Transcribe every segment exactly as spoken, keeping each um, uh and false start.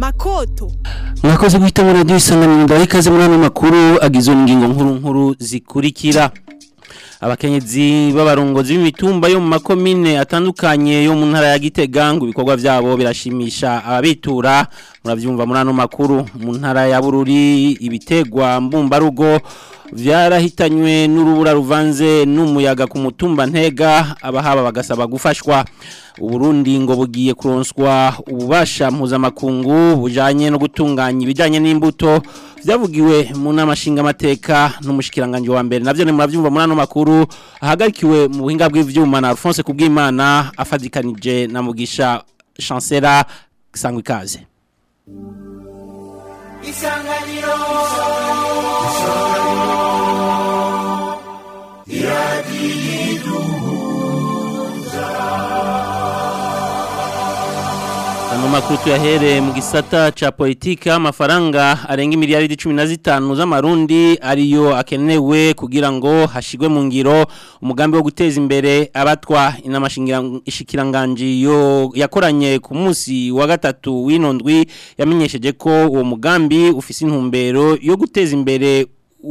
Makoto mwakoze guhita muri radio isanganiro ndabikaze muri ano makuru agizwe n'ingingo nkuru nkuru zikurikira. Abakenyezi b'abarongozi b'imitumba yo mu makomine atandukanye yo mu ntara ya Gitega ngo ibikorwa byabo birashimisha ababitura. Muravyumva muri ano makuru. Mu ntara ya Bururi ibitegwa mbumbarugo vyarahitanywe n'urubura ruvanze n'umuyaga ku mutumba Ntega, abahaba bagasaba gufashwa. Uburundi ngo bugiye kuronswa ububasha mpuzamakungu bujanye no gutunganya ibijanye n'imbuto vyavugiwe mu nama nshingamateka n'umushikiranganje wa mbere. Navyo ni muravyumva muri ano makuru ahagarikiwe mu buhinga bw'ivyuma na Alphonse Kubwimana afadikanije na Mugisha Chancellor Sangwe Kaze. Isanganiro Ano makuru tuyahere mu gisata cha politika amafaranga arenga miliyari cumi na zitanu z'amarundi ariyo akenewe kugira ngo hashigwe mu ngiro umugambi wo guteza imbere abatwa inamashingiranganji yo yakoranye ku munsi wa gatatu w'inondwi yamenyesheje ko uwo mugambi ufise intumbero yo guteza imbere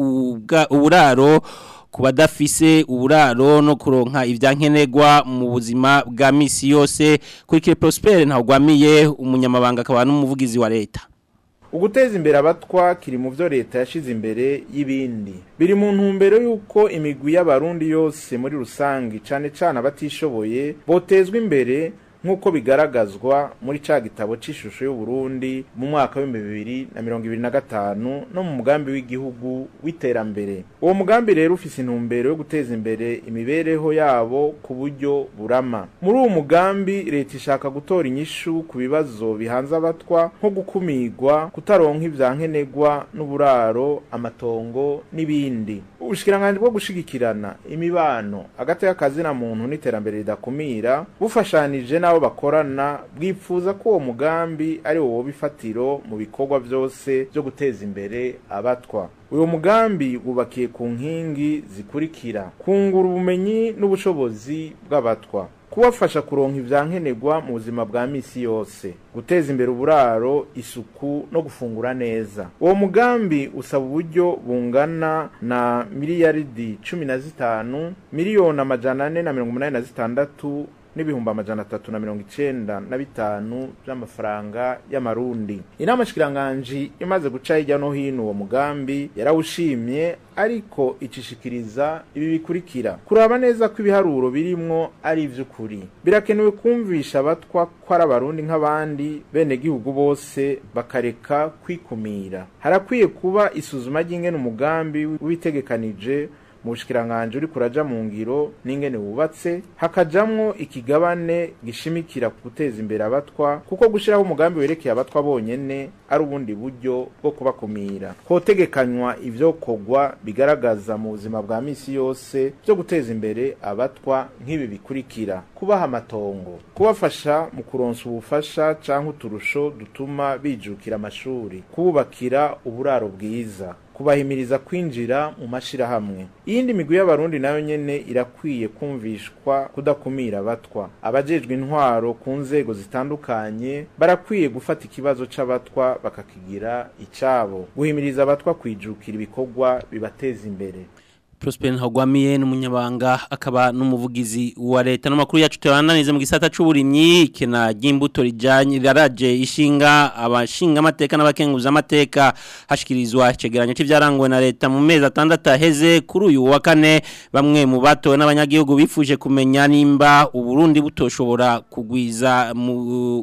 uburaro kubadafise uburaro no kuronka ivyankenegwa mu buzima bwa misi yose. Kuri Prosper ntagwamiye umunyamabanga akaba n'umuvugizi wa leta. Uguteza imbere abatwa kiri mu byo leta yashize imbere y'ibindi biri mu ntumbero yuko imigwi y'abarundi yose muri rusangi cane cane abatishoboye botezwa imbere nkuko bigaragazwa muri ca gitabo c'ishusho y'u Burundi mu mwaka wa bibiri na mirongo ibiri na gatanu no mu mugambi w'igihugu w'iterambere. Uwo mugambi rero ufise intumbero yo guteza imbere imibereho yabo ku buryo burama. Muri uwo mugambi leta ishaka gutora inyishu ku bibazo bihanze abatwa nko gukumirwa, kutaronka ivyankenegwa n'uburaro, amatongo n'ibindi. Ubushikiranganje bwo gushigikirana imibano hagati y'akazi na muntu n'iterambere ridakumira bufashanije nabo bakorana bwipfuza ko uwo mugambi ari wo bifatiro mu bikorwa byose byo guteza imbere abatwa. Uyo mugambi wubakiye ku nkingi zikurikira: kungura ubumenyi n'ubushobozi bw'abatwa, kubafasha kuronka ivyankenegwa mu buzima bwa misi yose, guteza imbere uburaro, isuku no gufungura neza. Uwo mugambi usaba uburyo bungana na miliyaridi cumi na zitanu miliyoni amajana ane na mirongo umunani na zitandatu n'ibihumbi amajana atatu na mirongo icenda na bitanu by'amafaranga y'amarundi. Inama shikiranganje imaze guca hirya no hino uwo mugambi yarawushimye, ariko icishikiriza ibi bikurikira: kuraba neza ko ibiharuro birimwo ari ivy'ukuri. Birakenewe kumvisha abatwa ko ari abarundi nk'abandi bene gihugu bose bakareka kwikumira. Harakwiye kuba isuzuma ry'ingene umugambi w'ibitegekanije mu bushikiranganje uri kuraja mu ngiro n'ingene wubatse, hakajamwo ikigabane gishimikira guteza imbere abatwa, kuko gushiraho umugambi werekeye abatwa bonyene ari ubundi buryo bwo kubakumira. Hotegekanywa ivyokogwa bigaragaza mu buzima bwa misi yose byo guteza imbere abatwa nk'ibi bikurikira: kubaha amatongo, kubafasha mu kuronsa ubufasha canke uturusho dutuma bijukira amashuri, kububakira uburaro bwiza, kubahimiriza kwinjira mu mashirahamwe. Iyindi migwi y'abarundi nayo nyene irakwiye kumvishwa kudakumira abatwa. Abajejwe intwaro ku nzego zitandukanye barakwiye gufata ikibazo c'abatwa bakakigira icabo, guhimiriza abatwa kwijukira ibikorwa bibateza imbere. Prosper Ntagwamiye n'umunyabanga akaba n'umuvugizi wa leta. N'amakuru yacu tubananize mu gisata c'uburimyi kena ry'imbuto rijanye raraje ishinga abashinga amateka n'abakenguza amateka. Hashikirizwa icegeranyo c'ivyarangowe na leta mu mezi atandatu aheze. Kuri uyu wa kane bamwe mu batowe n'abanyagihugu bifuje kumenya nimba Uburundi butoshobora kugwiza mu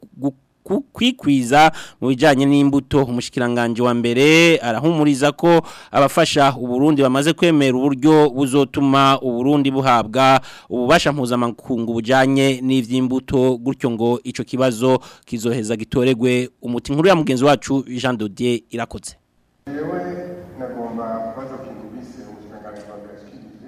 kwikwiza mu bijanye n'imbuto. Umushikiranganje wa mbere arahumuriza ko abafasha Uburundi bamaze kwemera uburyo buzotuma Uburundi buhabwa ububasha mpuzamakungu bujanye n'ivy'imbuto, gutyo ngo ico kibazo kizoheza gitoregwe umuti. Nkuru ya mugenzi wacu Jean Dodier irakoze. Yewe nagomba kubaza kintu bise umushikiranganje wa mbere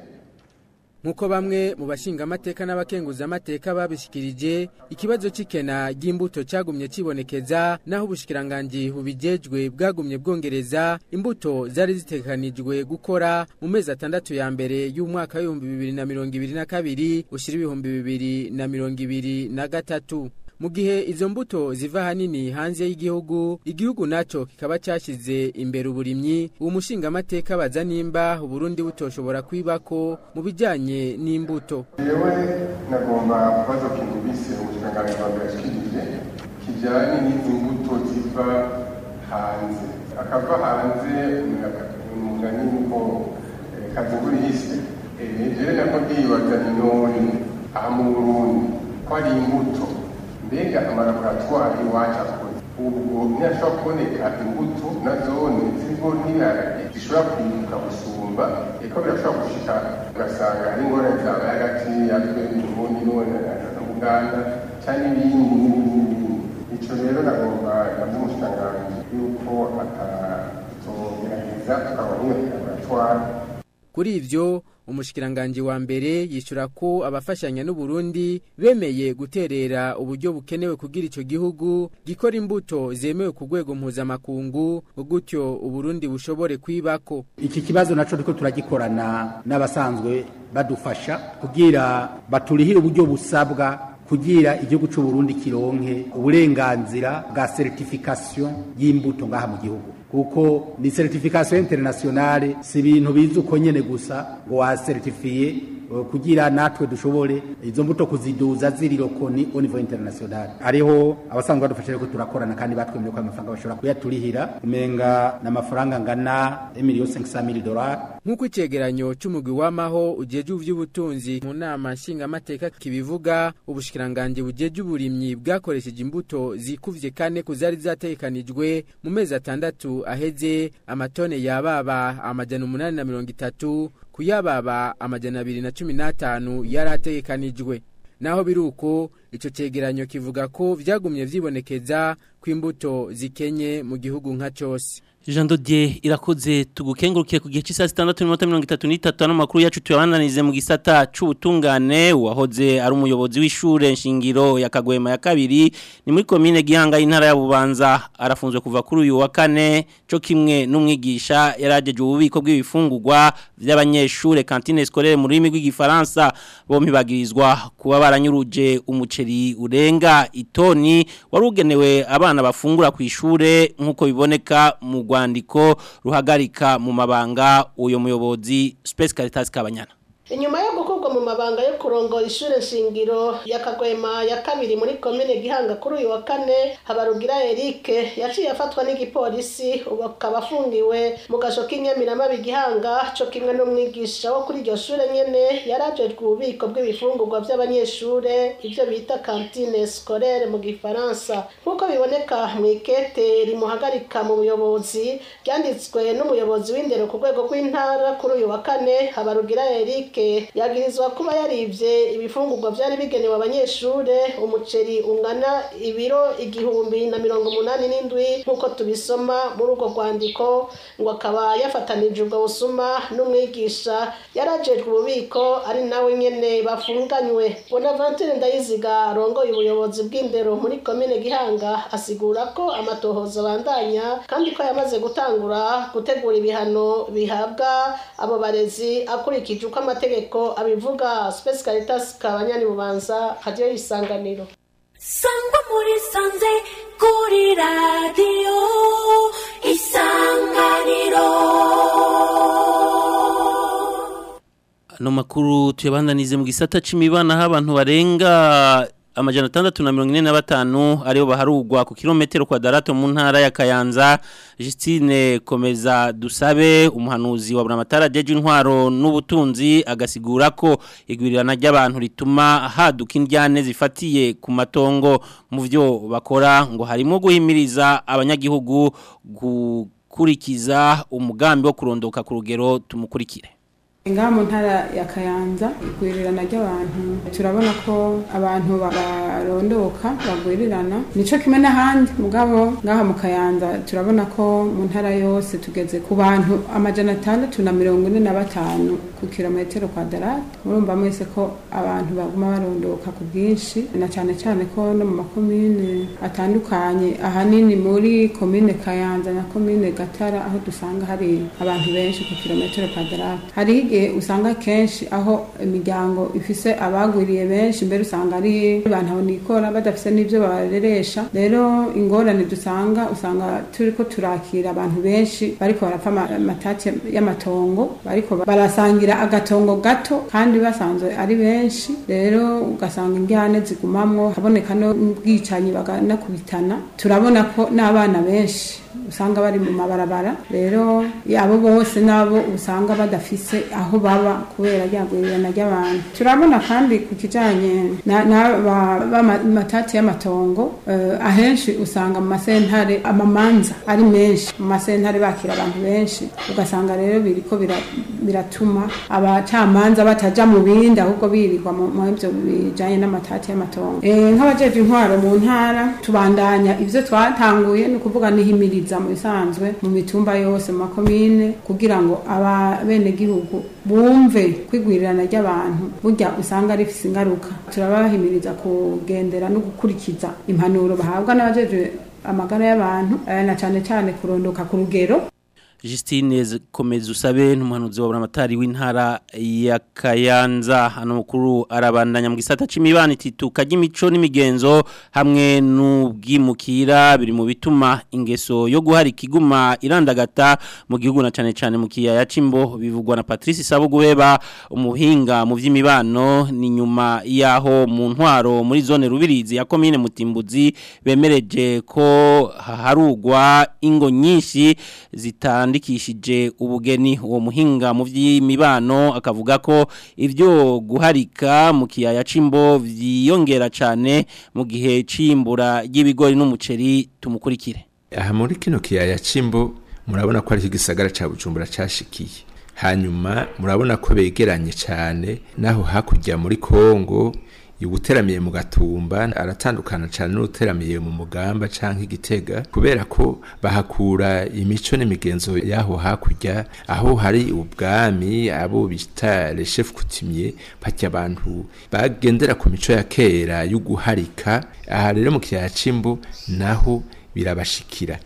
Nkuko bamwe mu bashinga amateka n'abakenguza amateka babishikirije, ikibazo c'ikena ry'imbuto cyagumye cibonekeza naho ubushikiranganje bubijejwe bwagumye bwongereza imbuto zari zitekanijwe gukora mu mezi atandatu ya mbere y'umwaka w'ibihumbi bibiri na mirongo ibiri na kabiri ushira ibihumbi bibiri na mirongo ibiri na gatatu. mu gihe izo mbuto ziva hanini hanze y'igihugu igihugu naco kikaba cyashize imbere uburimyi uwo mushinga amateka baza nimba Uburundi butoshobora kwibako mu bijanye n'imbuto. Yewe nagomba kubaza kintu bise ubushingane bwa mbere kijanye n'imbuto ziva hanze akava hanze umugani nuko kazunguri hise jere nako ndibaza none aha mu Burundi ko ari imbuto mbega amalaboratwari iwacu akoze ubwo ntiyashobora kuboneka imbuto na zone ziriho n'ibiharage zishobora kwimuka gusumba eko birashobora gushika ugasanga hari ingorane zabaye hagati yatwe n'ubundi none na Uganda cyane ibindi n'ibindi ico rero nagomba nabwo umushikiranganji yuko atazogerageza tukabona laboratwari. Kuri ivyo umushikiranganji wa mbere yishura ko abafashanya n'u Burundi bemeye guterera uburyo bukenewe kugira ico gihugu gikora imbuto zemewe ku rwego mpuzamakungu gutyo u Burundi bushobore kwibako. Iki kibazo naco riko turagikorana n'abasanzwe badufasha kugira baturihire uburyo busabwa kugira igihugu cy'u Burundi kironke uburenganzira bwa certification y'imbuto ngaha mu gihugu kuko ni certification internationale si ibintu bizi uko nyene gusa ngo wa certifiye kugira natwe dushobore izo mbuto kuziduza ziri lokoni au niveau international. Ariho abasanzwe badufashije ko turakorana kandi batwemeye ko amafaranga bashobora kuyaturihira umenga n'amafaranga ngana un million cinq cent mille dollars. Nkuko icegeranyo c'umugwi w'amaho ujeje uvy'ubutunzi mu nama nshinga amateka kibivuga ubushikiranganje bujeje uburimyi bwakoresheje imbuto zikuvye kane kuzari zatekanijwe mu mezi atandatu aheze amatone yababa amajana umunani na mirongo itatu kuyababa amajana abiri na cumi n'atanu yarategekanijwe. Naho biruko ico cegeranyo kivuga ko vyagumye vyibonekeza kw'imbuto zikenye mu gihugu nka cyose. Jean Dodier irakoze tugukengurukiye ku gihe cy'isa sitandatu n'iminota mirongo itatu n'itatu ano makuru yacu tuyabananize mu gisata c'ubutungane wahoze ari umuyobozi w'ishure nshingiro ya Kagwema ya kabiri ni muri commune Gihanga y'intara ya Bubanza arafunzwe kuva kuri uyu wa kane cyo kimwe n'umwigisha yarajeje ububiko bw'ibifungurwa by'abanyeshure cantine scolaire mu rurimi rw'igifaransa bompi bagirizwa kuba baranyuruje umuceri urenga itoni warugenewe abana bafungura ku ishure nkuko biboneka mu rwandiko ruhagarika mu mabanga uyo muyobozi Space Caritas Kabanyana. Inyuma yo gukorwa mu mabanga yo kurongora ishure shingiro ya Kagwema ya kabiri muri commune Gihanga kuri uyu wa kane Habarugira Eric yaciye afatwa n'igipolisi ubakaba afungiwe mu gasho k'Inyamirama b'Igihanga cyo kimwe n'umwigisha wo kuri iryo shure nyene yarajejwe ububiko bw'ibifungurwa by'abanyeshure ivyo bita cantine scolaire mu gifaransa nkuko biboneka mu ikete rimuhagarika mu buyobozi byanditswe n'umuyobozi w'indero ku rwego rw'intara kuri uyu wa kane Habarugira Eric yagirizwa kuba yarivye ibifungurwa byari bigenewe abanyeshure umuceri ungana ibiro igihumbi na mirongo umunani n'indwi nkuko tubisoma muri uko rwandiko ngo akaba yafatanije ubwo busuma n'umwigisha yarajejwe ububiko ari nawe nyene bafunganywe. Bonaventure Ndayiziga arongoye ubuyobozi bw'indero muri commune Gihanga asigura ko amatohoza bandanya kandi ko yamaze gutangura gutegura ibihano bihabwa abo barezi akurikije uko amategeko abivuga. Space Caritas Kabanyani Bubanza hadiyo Isanganiro. Sangwa muri sanze kuri radio Isanganiro. No makuru tuyabandanize mu gisata c'imibana abantu barenga amajana atandatu na mirongo ine na batanu aribo baharugwa ku kilometero kwadarato mu ntara ya Kayanza. Justine Komeza Dusabe umuhanuzi wa Buramatara jeje intwaro n'ubutunzi agasigura ko igwirirana ry'abantu rituma haduka indyane zifatiye ku matongo mu vyo bakora ngo harimo guhimiriza abanyagihugu gukurikiza umugambi wo kurondoka ku rugero tumukurikire. Nga mu ntara ya Kayanza igwirirana ry'abantu turabona ko abantu barondoka bagwirirana nico kimwe n'ahandi mugabo ngaha mu Kayanza turabona ko mu ntara yose tugeze ku bantu amajana atandatu na mirongo ine na batanu ku kilometero kwadrate. Murumva mwese ko abantu baguma barondoka ku bwinshi na cyane cyane ko no mu makomine atandukanye ahanini muri commune Kayanza na commune Gatara aho dusanga hari abantu benshi ku kilometero kwadrate. Hari e, usanga kenshi aho imiryango ifise abagwiriye benshi mbere usanga ari abantu abonikora badafise n'ivyo bareresha rero ingorane dusanga usanga turiko turakira abantu benshi bariko barapfa amatati y'amatongo bariko barasangira agatongo gato kandi basanzwe ari benshi rero ugasanga ingyane zigumamwo haboneka no bwicanyi baganakubitana turabona ko n'abana benshi usanga bari mu mabarabara rero abo bose nabo usanga badafise aho baba kubera ryagwirirana ry'abantu turabona kandi ku kijanye n'amatati y'amatongo uh, ahenshi usanga mu masentare amamanza ari menshi mu masentare bakira abantu benshi ugasanga rero biriko biratuma abacamanza bataja mu bindi ahubwo birirwa mu ivyo bijanye n'amatati y'amatongo eh nk'abajeje intwaro mu ntara tubandanya ivyo twatanguye no kuvuga nihimiriza mu bisanzwe mu mitumba yose mu makomine kugira ngo abene gihugu bumve kwigwirirana ry'abantu burya usanga rifise ingaruka turabahimiriza kugendera no gukurikiza impanuro bahabwa n'abajeje amagara y'abantu na cane cane kurondoka ku rugero. Justine komeza usabe n'umuhanuzi wa buramatari w'intara ya Kayanza hano mukuru arabandanya mu gisata c'imibano itituka ry'imico n'imigenzo hamwe n'ubwimukira biri mu bituma ingeso yo guhari kiguma irandagata mu gihugu na cane cane mu kiyaya c'imbo bivugwa na Patrice Sabuguheba umuhinga mu vy'imibano ni nyuma yaho mu ntwaro muri zone Rubirizi ya commune Mutimbuzi bemereje ko harugwa ingo nyinshi zitandukanye andikishije ubugeni uwo muhinga mu vy'imibano akavuga ko ivyo guharika mu kiyaya c'imbo vyiyongera cyane mu gihe cimbura y'ibigori n'umuceri tumukurikire. Aha muri kino kiyaya c'imbo murabona ko ari igisagara ca Bujumbura cashikiye hanyuma murabona ko begeranye cyane naho hakujya muri Kongo ubuteramiye mu Gatumba aratandukana cyane n'uteramiye mu Mugamba canke Igitega kubera ko bahakura imico n'imigenzo yaho hakujya aho hari ubwami abo bita les chefs coutumiers paki abantu bagendera ku mico ya kera yo guharika aha rero mu kiyaya c'imbo naho birabashikira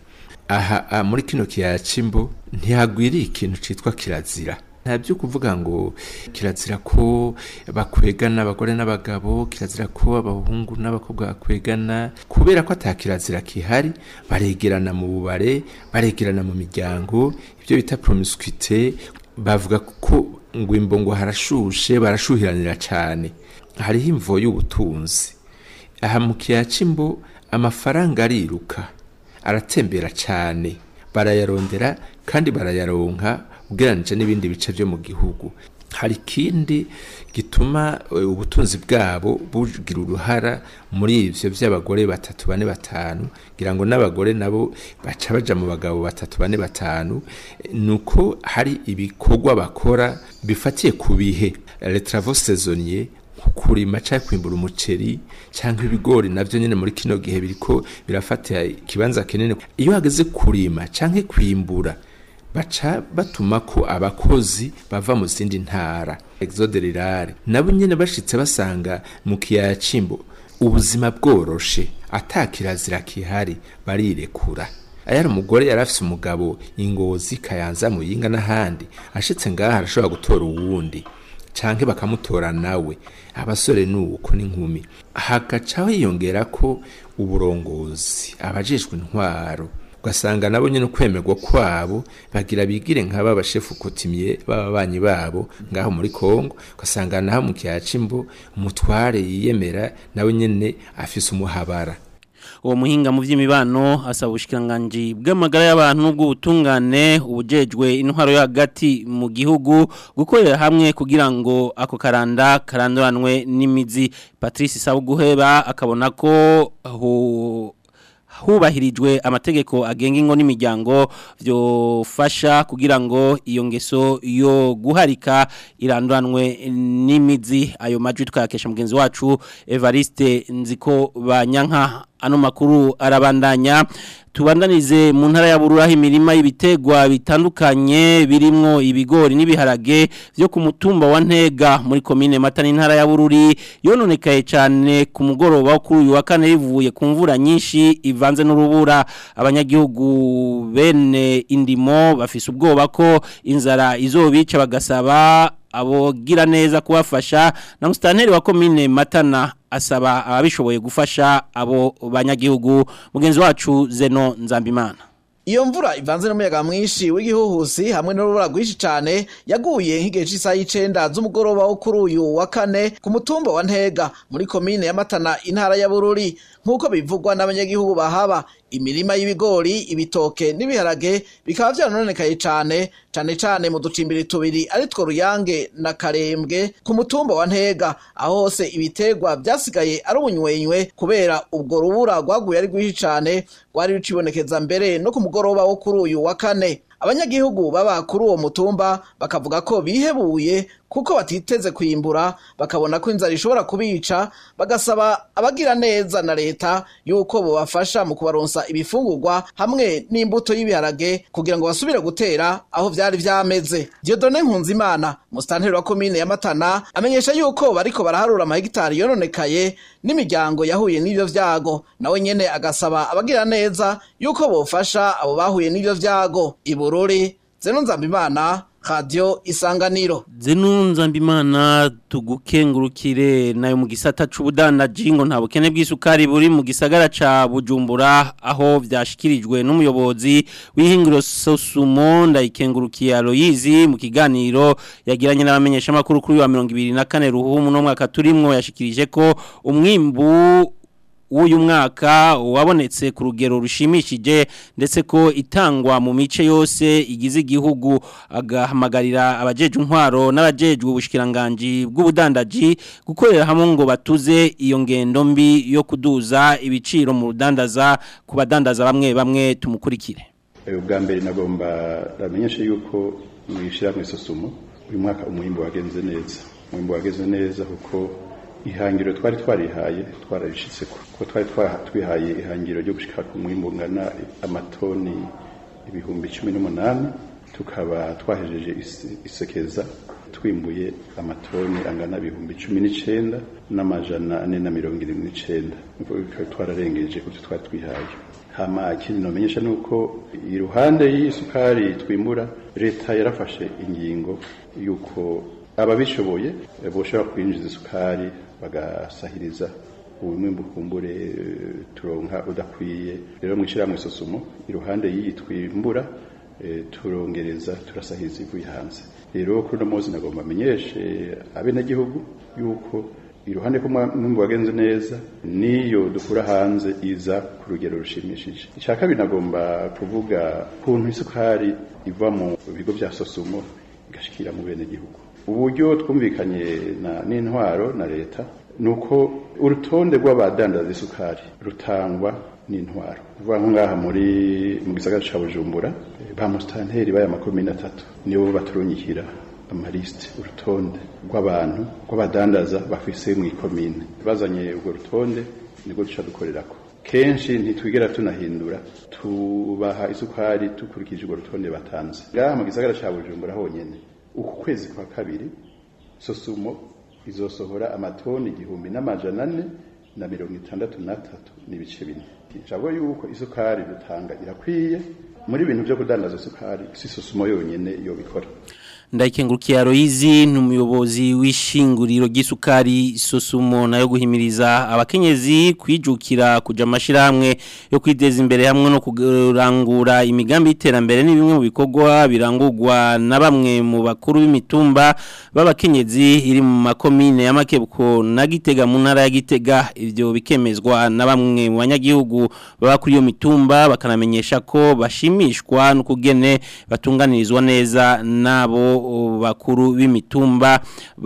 aha muri kino kiyaya c'imbo ntihagwiriye ikintu citwa kirazira ntabyo kuvuga ngo kirazira ko bakwegana abagore n'abagabo kirazira ko abahungu n'abakobwa bakwegana kubera ko atakirazira kihari baregerana mu bubare baregerana mu miryango ibyo bita promiscuité bavuga ko ngo imbongo harashushe barashuhiranira cyane hariho imvo y'ubutunzi aha mu kiyaya c'imbo amafaranga ariruka aratembera cyane barayarondera kandi barayaronka ugeranije n'ibindi bice byo mu gihugu hari kindi gituma ubutunzi bwabo bugira uruhara muri ivyo by'abagore batatu bane batanu ngira ngo n'abagore nabo baca baja mu bagabo batatu bane batanu nuko hari ibikorwa bakora bifatiye ku bihe les travaux saisonniers kurima cyangwa kwimbura umuceri cyangwa ibigori navyo nyene muri kino gihe biriko birafatira ikibanza kinene iyo hageze kurima cyangwa kwimbura baca batuma ko abakozi bava mu zindi ntara exode rurale nabo nyene bashitse basanga mu kiyaya c'imbo ubuzima bworoshe atakirazira kihari barirekura ayari umugore yarafise umugabo Ingozi Kayanza Muyinga n'ahandi ashitse ngaha arashobora gutora uwundi canke bakamutora nawe abasore nuko n'inkumi hagacaho yiyongera ko uburongozi abajejwe intwaro ugasanga nabo nyene kwemerwa kwabo bagira bigire nk'aba bashefu coutumier bababanyi babo ngaho muri Kongo ugasanga naho mu kiyaya c'imbo umutware yiyemera nawe nyene afise umuhabara. Uwo muhinga mu vy'imibano asaba ubushikiranganje bw'amagara y'abantu n'ubw'ubutungane ubujejwe intwaro yo hagati mu gihugu gukorera hamwe kugira ngo ako karanda karanduranwe n'imizi. Patrice Sabuguheba akabona ko ho hubahirijwe amategeko agenga ingo n'imiryango vyofasha kugira ngo iyo ngeso yo guharika iranduranwe n'imizi. Ayo majwi twakesha mugenzi wacu Evariste Nziko Banyanka. Ano makuru arabandanya tubandanize mu ntara ya Bururi imirima y'ibitegwa bitandukanye birimwo ibigori n'ibiharage byo ku mutumba wa Ntega muri commune Matana intara ya Bururi yononekaye cyane ku mugoroba kuri uyu wa kane bivuye ku mvura nyinshi ivanze n'urubura. Abanyagihugu bene indimo bafise ubwoba ko inzara izobica bagasaba abogira neza kubafasha na musitanteri wa komine Matana asaba ababishoboye gufasha abo banyagihugu mugenzi wacu Zeno Nzambimana. Iyo mvura ivanze n'umuyaga mwinshi w'igihuhusi hamwe n'urubura rwinshi cyane yaguye nk'igihe cy'isaha y'icenda z'umugoroba wo kuri uyu wa kane ku mutumba wa Ntega muri komine ya Matana intara ya Bururi nk'uko bivugwa n'abanyagihugu bahaba. Imirima y'ibigori ibitoke n'ibiharage bikaba vyarononekaye cyane cyane cyane mu ducimbiri tubiri ari two Ruyange na Karembwe ku mutumba wa Ntega aho hose ibitegwa byasigaye ari ubunywenywe kubera ubwo rubura rwaguye ari rwinshi cyane rwari rucibonekeza mbere no ku mugoroba wo kuri uyu wa kane. Abanyagihugu baba kuri uwo mutumba bakavuga ko bihebuye kuko batiteze kwimbura bakabona ko inzara ishobora kubica bagasaba abagira neza na leta yuko bo bafasha mu kubaronsa ibifungurwa hamwe n'imbuto y'ibiharage kugira ngo basubire gutera aho vyari vyameze. Dieudonne Nkunzimana musitanteri wa komine ya Matana amenyesha yuko bariko baraharura amahegitari yononekaye n'imiryango yahuye n'ivyo vyago nawe nyene agasaba abagira neza yuko bofasha abo bahuye n'ivyo vyago. Ibururi Zeno Nzambimana Radio Isanganiro. Zeno Nzambimana tugukengurukire nayo mu gisata c'ubudandaji ngo nta bukene bw'isukari buri mu gisagara ca Bujumbura aho vyashikirijwe n'umuyobozi w'ihingiro Sosumo ndayikengurukiye Aloyizi mu kiganiro yagiranye n'abamenyesha makuru kuri wa mirongo ibiri na kane ruhumu no mwaka turimwo yashikirije ko umwimbu uyu mwaka wabonetse ku rugero rushimishije ndetse ko itangwa mu mice yose igize igihugu agahamagarira abajeje intwaro n'abajejwe ubushikiranganje bw'ubudandaji gukorera hamwe ngo batuze iyo ngendo mbi yo kuduza ibiciro mu rudandaza ku badandaza bamwe bamwe tumukurikire. Ubwa mbere nagomba ramenyesha yuko mwishira mu Sosumo uyu mwaka umwimbo wagenze neza umwimbo wagenze neza kuko ihangiro twari twarihaye twarabishitse ko twari twihaye ihangiro ryo gushika ku mwimbo ngana amatoni ibihumbi cumi n'umunani tukaba twahejeje isekeza twimbuye amatoni angana ibihumbi cumi n'icenda n'amajana ane na mirongo irindwi n'icenda niko twararengeje kuko twari twihaye. Hama ikindi nomenyesha nuko iruhande y'isukari twimbura leta yarafashe ingingo yuko ababishoboye boshobora kwinjiza isukari bagasahiriza ubumwimbu kumbure turonka udakwiye. Rero mwishira mu Sosumo iruhande y'itwimbura e, turongereza turasahiriza ivuye hanze. Rero kuri no mozi nagomba menyeshe abene gihugu yuko iruhande ko mwimbu wagenze neza niyo dukura hanze iza ku rugero rushimishije. Ishaka binagomba kuvuga kuntu isukari iva mu bigo bya Sosumo igashikira mu bene gihugu. Uburyo twumvikanye na n'intwaro na leta nuko urutonde rw'abadandaza isukari rutangwa n'intwaro. Vuga ngaha muri mu gisagara ca Bujumbura ba mustanteri baya makomine atatu nibo baturunyikira amaliste urutonde rw'abantu rw'abadandaza bafise mu ikomine. Bazanye urwo rutonde niko duca dukorerako. Kenshi ntitwigera tunahindura tubaha isukari tukurikije urwo rutonde batanze. Ngaha mu gisagara ca Bujumbura honyene uku kwezi kwa kabiri Sosumo izosohora amatoni igihumbi n'amajana ane na mirongo itandatu na tatu n'ibice bine. Ijabo yuko isukari dutanga irakwiye muri ibintu byo kudandaza isukari si Sosumo yonyene yo bikora. Ndayikengurukiye Aloyizi n'umuyobozi w'ishinguriro ry'isukari Sosumo nayo guhimiriza abakenyezi kwijukira kuja amashirahamwe yo kwiteza imbere hamwe no kurangura imigambi y'iterambere ni bimwe mu bikorwa birangurwa na bamwe mu bakuru b'imitumba b'abakenyezi iri mu makomine ya Makebuko na Gitega mu ntara ya Gitega. Ivyo bikemezwa na bamwe mu banyagihugu baba kuri iyo mitumba bakanamenyesha ko bashimishwa no kugene batunganirizwa neza nabo bakuru b'imitumba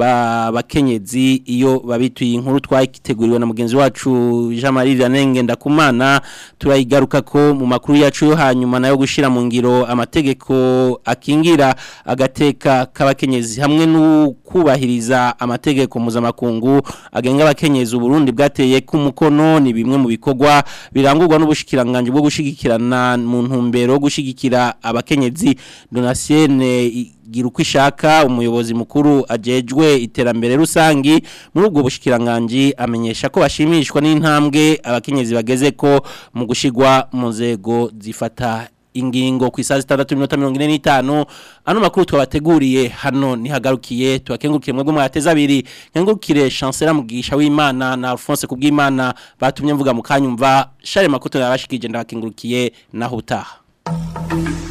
bakenyezi iyo babituye inkuru twakiteguriwe na mugenzi wacu Jean Marie Vianney Ndakumana. Turayigaruka ko mu makuru yacu yo hanyuma nayo gushira mu ngiro amategeko akingira agateka k'abakenyezi hamwe no kubahiriza amategeko mpuzamakungu agenga abakenyezi Burundi bwateye ku mukono. Ni bimwe mu bikorwa birangurwa n'ubushikiranganje bwo gushigikirana mu ntumbero gushigikira abakenyezi. Donatienne Girukwishaka umuyobozi mukuru ajejwe iterambere rusangi muri ubwo bushikiranganje amenyesha ko bashimishwa n'intambwe abakenyezi bageze ko mu gushigwa mu nzego zifata ingingo ku isaha zitandatu n'iminota mirongo ine n'itanu ano makuru twabateguriye hano nihagarukiye tubakengurukiye mwebwe mwateza abiri nkengurukire Chancellor Mugisha w'Imana na Alphonse Kubwimana batumye mvuga mu kanyumva share makoto yabashikije ndabakengurukiye naho utaha